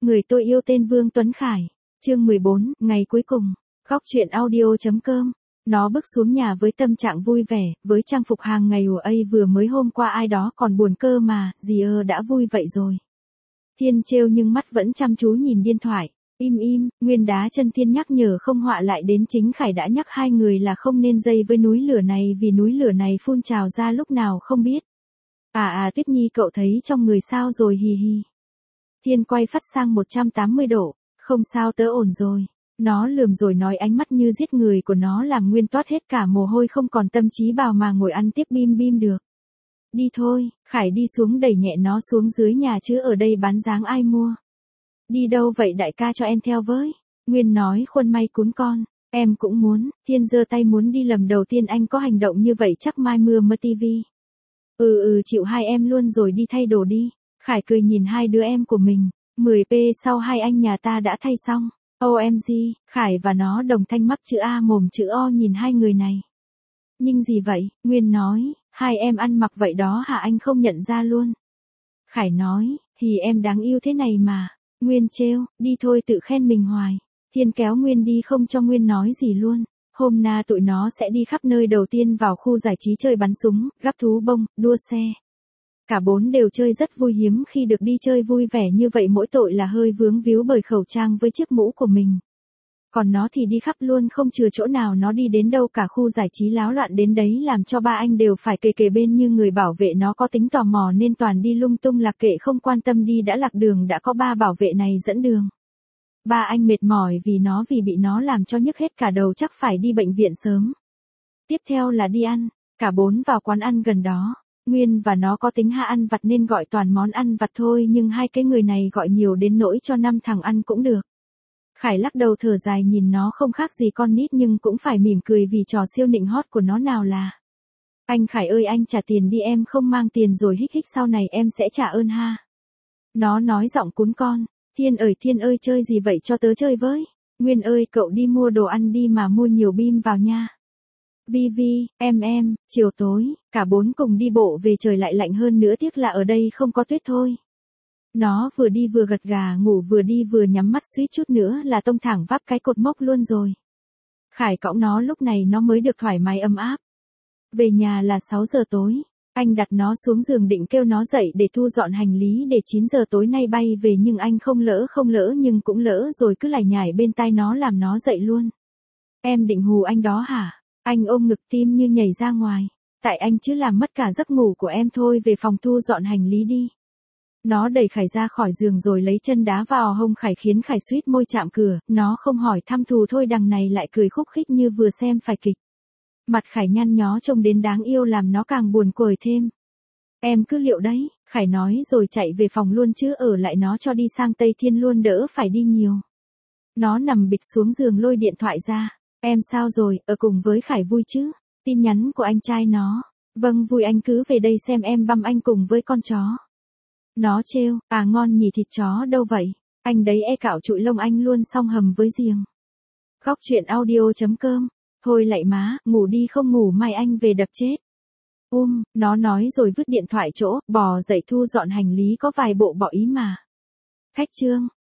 Người tôi yêu tên Vương Tuấn Khải. Chương 14, ngày cuối cùng. Góc truyện audio.com. Nó bước xuống nhà với tâm trạng vui vẻ, với trang phục hàng ngày vừa mới hôm qua ai đó còn buồn cơ mà, gì đã vui vậy rồi. Thiên trêu nhưng mắt vẫn chăm chú nhìn điện thoại. Im, Nguyên đá chân Thiên nhắc nhở không họa lại đến chính Khải đã nhắc hai người là không nên dây với núi lửa này vì núi lửa này phun trào ra lúc nào không biết. Tuyết Nhi cậu thấy trong người sao rồi hì hì. Thiên quay phát sang 180 độ, không sao tớ ổn rồi. Nó lườm rồi nói ánh mắt như giết người của nó làm Nguyên toát hết cả mồ hôi không còn tâm trí bào mà ngồi ăn tiếp bim được. Đi thôi, Khải đi xuống đẩy nhẹ nó xuống dưới nhà chứ ở đây bán dáng ai mua. Đi đâu vậy đại ca cho em theo với. Nguyên nói khuôn may cún con, em cũng muốn. Thiên giơ tay muốn đi lần đầu tiên anh có hành động như vậy chắc mai mưa mơ tivi. Chịu hai em luôn rồi đi thay đồ đi. Khải cười nhìn hai đứa em của mình. 10p sau hai anh nhà ta đã thay xong. OMG, Khải và nó đồng thanh mắc chữ A mồm chữ O nhìn hai người này. Nhưng gì vậy, Nguyên nói, hai em ăn mặc vậy đó hả anh không nhận ra luôn. Khải nói, thì em đáng yêu thế này mà. Nguyên trêu, đi thôi tự khen mình hoài. Thiên kéo Nguyên đi không cho Nguyên nói gì luôn. Hôm na tụi nó sẽ đi khắp nơi đầu tiên vào khu giải trí chơi bắn súng, gắp thú bông, đua xe. Cả bốn đều chơi rất vui hiếm khi được đi chơi vui vẻ như vậy mỗi tội là hơi vướng víu bởi khẩu trang với chiếc mũ của mình. Còn nó thì đi khắp luôn không chừa chỗ nào nó đi đến đâu cả khu giải trí láo loạn đến đấy làm cho ba anh đều phải kề bên như người bảo vệ nó có tính tò mò nên toàn đi lung tung lạc kệ không quan tâm đi đã lạc đường đã có ba bảo vệ này dẫn đường. Ba anh mệt mỏi vì bị nó làm cho nhức hết cả đầu chắc phải đi bệnh viện sớm. Tiếp theo là đi ăn, cả bốn vào quán ăn gần đó. Nguyên và nó có tính ăn vặt nên gọi toàn món ăn vặt thôi nhưng hai cái người này gọi nhiều đến nỗi cho 5 thằng ăn cũng được. Khải lắc đầu thở dài nhìn nó không khác gì con nít nhưng cũng phải mỉm cười vì trò siêu nịnh hót của nó nào là. Anh Khải ơi anh trả tiền đi em không mang tiền rồi hích sau này em sẽ trả ơn ha. Nó nói giọng cún con, Thiên ơi chơi gì vậy cho tớ chơi với. Nguyên ơi cậu đi mua đồ ăn đi mà mua nhiều bim vào nha. Vi, em, chiều tối, cả bốn cùng đi bộ về trời lại lạnh hơn nữa tiếc là ở đây không có tuyết thôi. Nó vừa đi vừa gật gà ngủ vừa đi vừa nhắm mắt suýt chút nữa là tông thẳng vấp cái cột mốc luôn rồi. Khải cõng nó lúc này nó mới được thoải mái ấm áp. Về nhà là 6 giờ tối, anh đặt nó xuống giường định kêu nó dậy để thu dọn hành lý để 9 giờ tối nay bay về nhưng anh không lỡ nhưng cũng lỡ rồi cứ lải nhải bên tai nó làm nó dậy luôn. Em định hù anh đó hả? Anh ôm ngực tim như nhảy ra ngoài. Tại anh chứ làm mất cả giấc ngủ của em thôi về phòng thu dọn hành lý đi. Nó đẩy Khải ra khỏi giường rồi lấy chân đá vào hông Khải khiến Khải suýt môi chạm cửa. Nó không hỏi thăm thù thôi đằng này lại cười khúc khích như vừa xem phải kịch. Mặt Khải nhăn nhó trông đến đáng yêu làm nó càng buồn cười thêm. Em cứ liệu đấy, Khải nói rồi chạy về phòng luôn chứ ở lại nó cho đi sang Tây Thiên luôn đỡ phải đi nhiều. Nó nằm bịch xuống giường lôi điện thoại ra. Em sao rồi, ở cùng với Khải vui chứ? Tin nhắn của anh trai nó. Vâng vui anh cứ về đây xem em băm anh cùng với con chó. Nó trêu, ngon nhỉ thịt chó đâu vậy? Anh đấy cạo trụi lông anh luôn xong hầm với riềng. Góc truyện audio.com. Thôi lạy má, ngủ đi không ngủ mai anh về đập chết. Nó nói rồi vứt điện thoại chỗ, bò dậy thu dọn hành lý có vài bộ bỏ ý mà. Khách trương,